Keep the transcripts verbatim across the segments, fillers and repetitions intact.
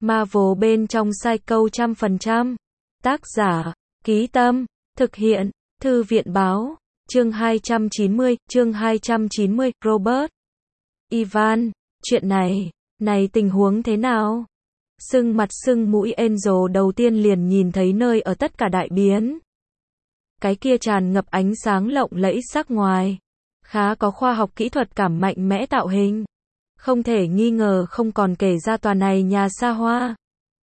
Marvel bên trong Psycho trăm phần trăm. Tác giả, Ký Tâm, thực hiện, Thư viện Báo, chương hai trăm chín mươi, chương hai trăm chín mươi, Robert. Ivan, chuyện này, này tình huống thế nào? Sưng mặt sưng mũi Angel đầu tiên liền nhìn thấy nơi ở tất cả đại biến. Cái kia tràn ngập ánh sáng lộng lẫy sắc ngoài. Khá có khoa học kỹ thuật cảm mạnh mẽ tạo hình. Không thể nghi ngờ không còn kể ra tòa này nhà xa hoa.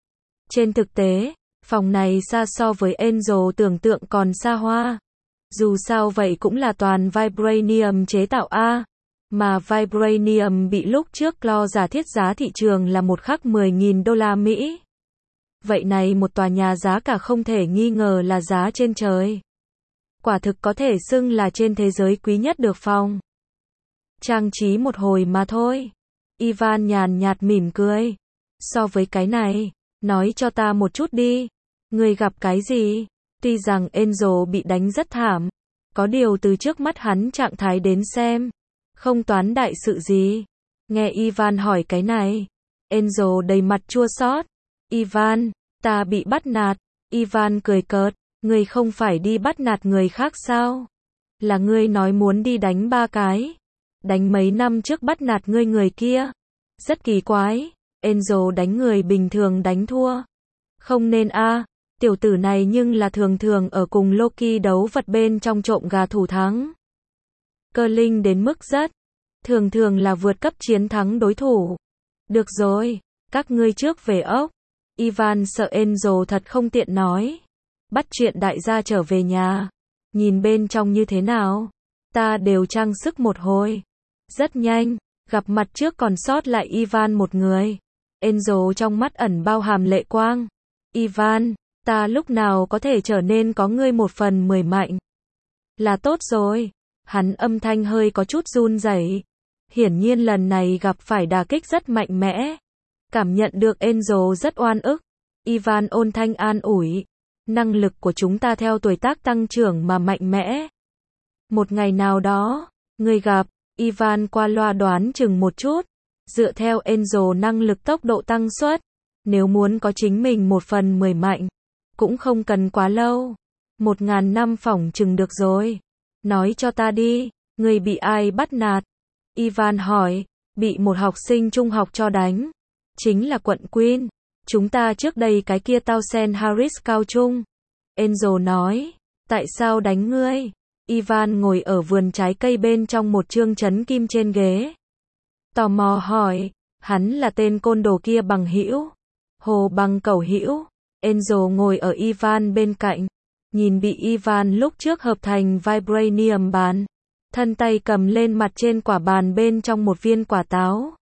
Trên thực tế, phòng này xa so với Angel tưởng tượng còn xa hoa. Dù sao vậy cũng là toàn Vibranium chế tạo A. Mà Vibranium bị lúc trước lo giả thiết giá thị trường là một khắc mười nghìn đô la Mỹ. Vậy này một tòa nhà giá cả không thể nghi ngờ là giá trên trời. Quả thực có thể xưng là trên thế giới quý nhất được phòng. Trang trí một hồi mà thôi. Ivan nhàn nhạt mỉm cười. So với cái này, nói cho ta một chút đi. Người gặp cái gì? Tuy rằng Angel bị đánh rất thảm. Có điều từ trước mắt hắn trạng thái đến xem. Không toán đại sự gì. Nghe Ivan hỏi cái này. Angel đầy mặt chua xót. Ivan, ta bị bắt nạt. Ivan cười cợt. Ngươi không phải đi bắt nạt người khác sao? Là ngươi nói muốn đi đánh ba cái. Đánh mấy năm trước bắt nạt ngươi người kia. Rất kỳ quái. Angel đánh người bình thường đánh thua. Không nên a, à, tiểu tử này nhưng là thường thường ở cùng Loki đấu vật bên trong trộm gà thủ thắng. Cơ linh đến mức rất. Thường thường là vượt cấp chiến thắng đối thủ. Được rồi, các ngươi trước về ốc. Ivan sợ Angel thật không tiện nói. Bắt chuyện đại gia trở về nhà. Nhìn bên trong như thế nào? Ta đều trang sức một hồi. Rất nhanh, gặp mặt trước còn sót lại Ivan một người. Angel trong mắt ẩn bao hàm lệ quang. Ivan, ta lúc nào có thể trở nên có ngươi một phần mười mạnh? Là tốt rồi. Hắn âm thanh hơi có chút run rẩy. Hiển nhiên lần này gặp phải đả kích rất mạnh mẽ. Cảm nhận được Angel rất oan ức. Ivan ôn thanh an ủi. Năng lực của chúng ta theo tuổi tác tăng trưởng mà mạnh mẽ. Một ngày nào đó, người gặp, Ivan qua loa đoán chừng một chút. Dựa theo Angel năng lực tốc độ tăng suất. Nếu muốn có chính mình một phần mười mạnh. Cũng không cần quá lâu. Một ngàn năm phỏng chừng được rồi. Nói cho ta đi, người bị ai bắt nạt? Ivan hỏi, bị một học sinh trung học cho đánh. Chính là quận Queen. Chúng ta trước đây cái kia Townsend Harris cao trung. Angel nói, tại sao đánh ngươi? Ivan ngồi ở vườn trái cây bên trong một chương chấn kim trên ghế. Tò mò hỏi, hắn là tên côn đồ kia bằng hữu. Hồ bằng cẩu hữu. Angel ngồi ở Ivan bên cạnh. Nhìn bị Ivan lúc trước hợp thành Vibranium bàn. Thân tay cầm lên mặt trên quả bàn bên trong một viên quả táo.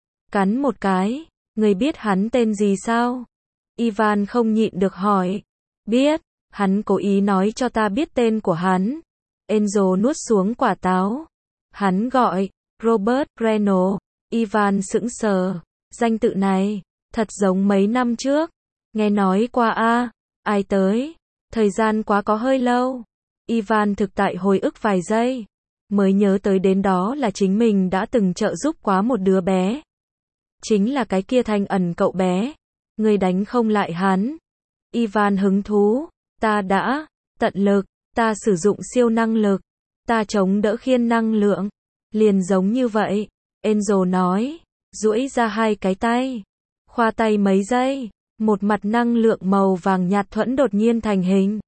Cắn một cái. Người biết hắn tên gì sao? Ivan không nhịn được hỏi. Biết, hắn cố ý nói cho ta biết tên của hắn. Angel nuốt xuống quả táo. Hắn gọi, Robert Reynolds. Ivan sững sờ. Danh tự này, thật giống mấy năm trước. Nghe nói qua a, ai tới? Thời gian quá có hơi lâu. Ivan thực tại hồi ức vài giây. Mới nhớ tới đến đó là chính mình đã từng trợ giúp quá một đứa bé. Chính là cái kia thanh ẩn cậu bé. Người đánh không lại hắn. Ivan hứng thú. Ta đã, tận lực, ta sử dụng siêu năng lực. Ta chống đỡ khiên năng lượng. Liền giống như vậy. Angel nói. Duỗi ra hai cái tay. Khoa tay mấy giây. Một mặt năng lượng màu vàng nhạt thuẫn đột nhiên thành hình.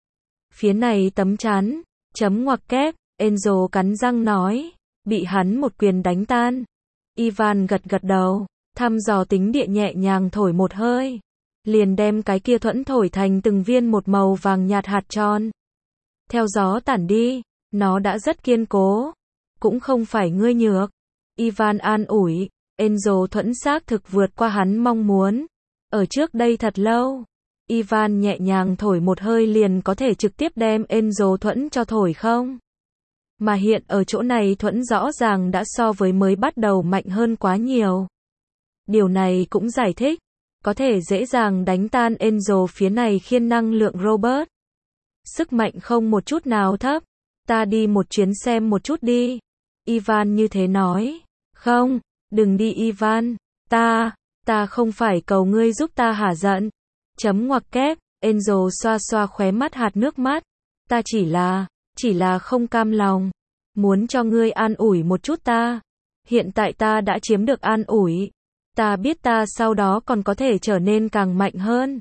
Phía này tấm chắn. Chấm ngoặc kép. Angel cắn răng nói. Bị hắn một quyền đánh tan. Ivan gật gật đầu. Thăm dò tính địa nhẹ nhàng thổi một hơi. Liền đem cái kia thuẫn thổi thành từng viên một màu vàng nhạt hạt tròn. Theo gió tản đi. Nó đã rất kiên cố. Cũng không phải ngươi nhược. Ivan an ủi. Angel thuẫn xác thực vượt qua hắn mong muốn. Ở trước đây thật lâu. Ivan nhẹ nhàng thổi một hơi liền có thể trực tiếp đem Angel thuẫn cho thổi không? Mà hiện ở chỗ này thuẫn rõ ràng đã so với mới bắt đầu mạnh hơn quá nhiều. Điều này cũng giải thích. Có thể dễ dàng đánh tan Angel phía này khiên năng lượng Robert. Sức mạnh không một chút nào thấp. Ta đi một chuyến xem một chút đi. Ivan như thế nói. Không, đừng đi Ivan. Ta, Ta không phải cầu ngươi giúp ta hả giận. Chấm ngoặc kép, Angel xoa xoa khóe mắt hạt nước mắt. Ta chỉ là, chỉ là không cam lòng. Muốn cho ngươi an ủi một chút ta. Hiện tại ta đã chiếm được an ủi. Ta biết ta sau đó còn có thể trở nên càng mạnh hơn.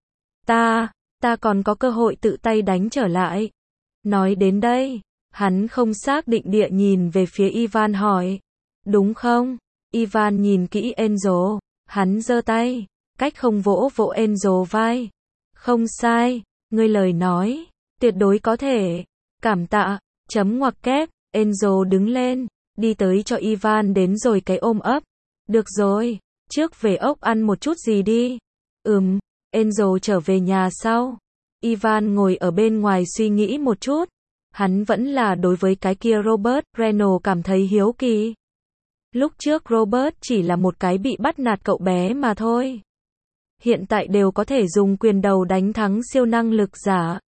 Ta, ta còn có cơ hội tự tay đánh trở lại. Nói đến đây, hắn không xác định địa nhìn về phía Ivan hỏi. Đúng không? Ivan nhìn kỹ Angel, hắn giơ tay, cách không vỗ vỗ Angel vai. Không sai, ngươi lời nói, tuyệt đối có thể. Cảm tạ, chấm ngoặc kép, Angel đứng lên, đi tới cho Ivan đến rồi cái ôm ấp. Được rồi, trước về ốc ăn một chút gì đi. Ừm, Angel trở về nhà sau. Ivan ngồi ở bên ngoài suy nghĩ một chút. Hắn vẫn là đối với cái kia Robert Reynolds cảm thấy hiếu kỳ. Lúc trước Robert chỉ là một cái bị bắt nạt cậu bé mà thôi. Hiện tại đều có thể dùng quyền đầu đánh thắng siêu năng lực giả.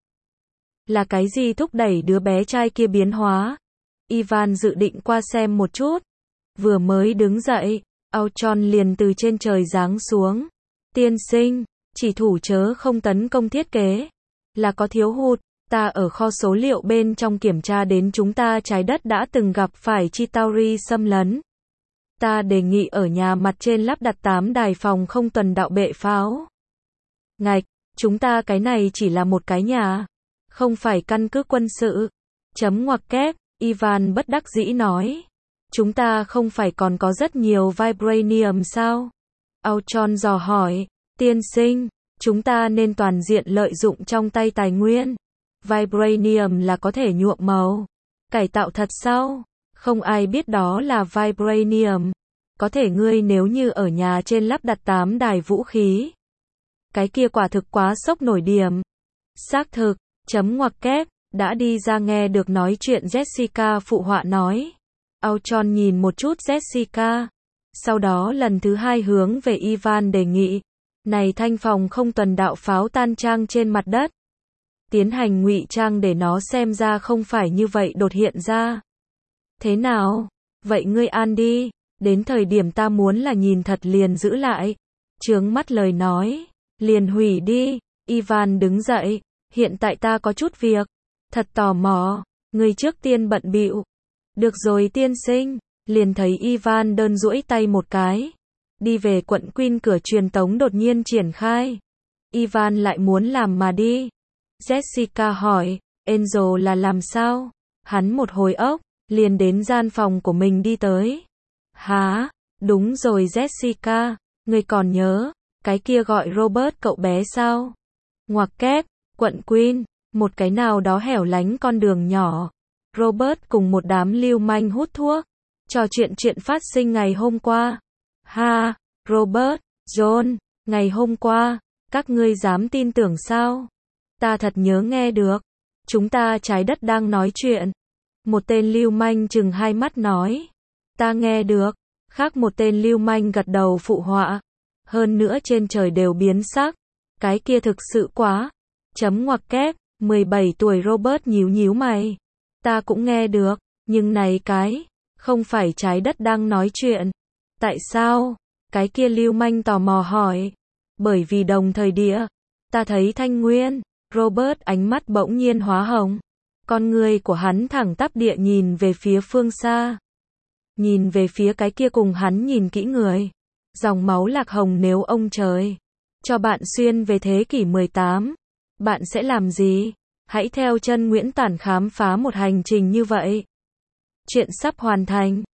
Là cái gì thúc đẩy đứa bé trai kia biến hóa? Ivan dự định qua xem một chút. Vừa mới đứng dậy, Ultron liền từ trên trời giáng xuống. Tiên sinh, chỉ thủ chớ không tấn công thiết kế. Là có thiếu hụt. Ta ở kho số liệu bên trong kiểm tra đến chúng ta trái đất đã từng gặp phải Chitauri xâm lấn. Ta đề nghị ở nhà mặt trên lắp đặt tám đài phòng không tuần đạo bệ pháo. Ngạch, chúng ta cái này chỉ là một cái nhà, không phải căn cứ quân sự. Chấm ngoặc kép, Ivan bất đắc dĩ nói. Chúng ta không phải còn có rất nhiều vibranium sao? Ultron dò hỏi, tiên sinh, chúng ta nên toàn diện lợi dụng trong tay tài nguyên. Vibranium là có thể nhuộm màu, cải tạo thật sao? Không ai biết đó là vibranium. Có thể ngươi nếu như ở nhà trên lắp đặt tám đài vũ khí. Cái kia quả thực quá sốc nổi điểm. Xác thực, chấm ngoặc kép, đã đi ra nghe được nói chuyện Jessica phụ họa nói. Ultron nhìn một chút Jessica. Sau đó lần thứ hai hướng về Ivan đề nghị. Này thanh phòng không tuần đạo pháo tan trang trên mặt đất. Tiến hành ngụy trang để nó xem ra không phải như vậy đột hiện ra. Thế nào? Vậy ngươi an đi. Đến thời điểm ta muốn là nhìn thật liền giữ lại. Chướng mắt lời nói. Liền hủy đi. Ivan đứng dậy. Hiện tại ta có chút việc. Thật tò mò. Ngươi trước tiên bận bịu. Được rồi tiên sinh. Liền thấy Ivan đơn duỗi tay một cái. Đi về quận Queen cửa truyền tống đột nhiên triển khai. Ivan lại muốn làm mà đi. Jessica hỏi. Angel là làm sao? Hắn một hồi ốc. Liền đến gian phòng của mình đi tới. Hả? Đúng rồi Jessica. Ngươi còn nhớ. Cái kia gọi Robert cậu bé sao? Ngoặc kép. Quận Queen. Một cái nào đó hẻo lánh con đường nhỏ. Robert cùng một đám lưu manh hút thuốc. Trò chuyện chuyện phát sinh ngày hôm qua. Ha, Robert, John, ngày hôm qua, các ngươi dám tin tưởng sao? Ta thật nhớ nghe được. Chúng ta trái đất đang nói chuyện. Một tên lưu manh chừng hai mắt nói. Ta nghe được. Khác một tên lưu manh gật đầu phụ họa. Hơn nữa trên trời đều biến sắc. Cái kia thực sự quá. Chấm ngoặc kép, mười bảy tuổi Robert nhíu nhíu mày. Ta cũng nghe được, nhưng này cái, không phải trái đất đang nói chuyện. Tại sao? Cái kia lưu manh tò mò hỏi. Bởi vì đồng thời địa. Ta thấy Thanh Nguyên. Robert ánh mắt bỗng nhiên hóa hồng. Con người của hắn thẳng tắp địa nhìn về phía phương xa. Nhìn về phía cái kia cùng hắn nhìn kỹ người. Dòng máu lạc hồng nếu ông trời cho bạn xuyên về thế kỷ mười tám. Bạn sẽ làm gì? Hãy theo chân Nguyễn Tản khám phá một hành trình như vậy. Chuyện sắp hoàn thành.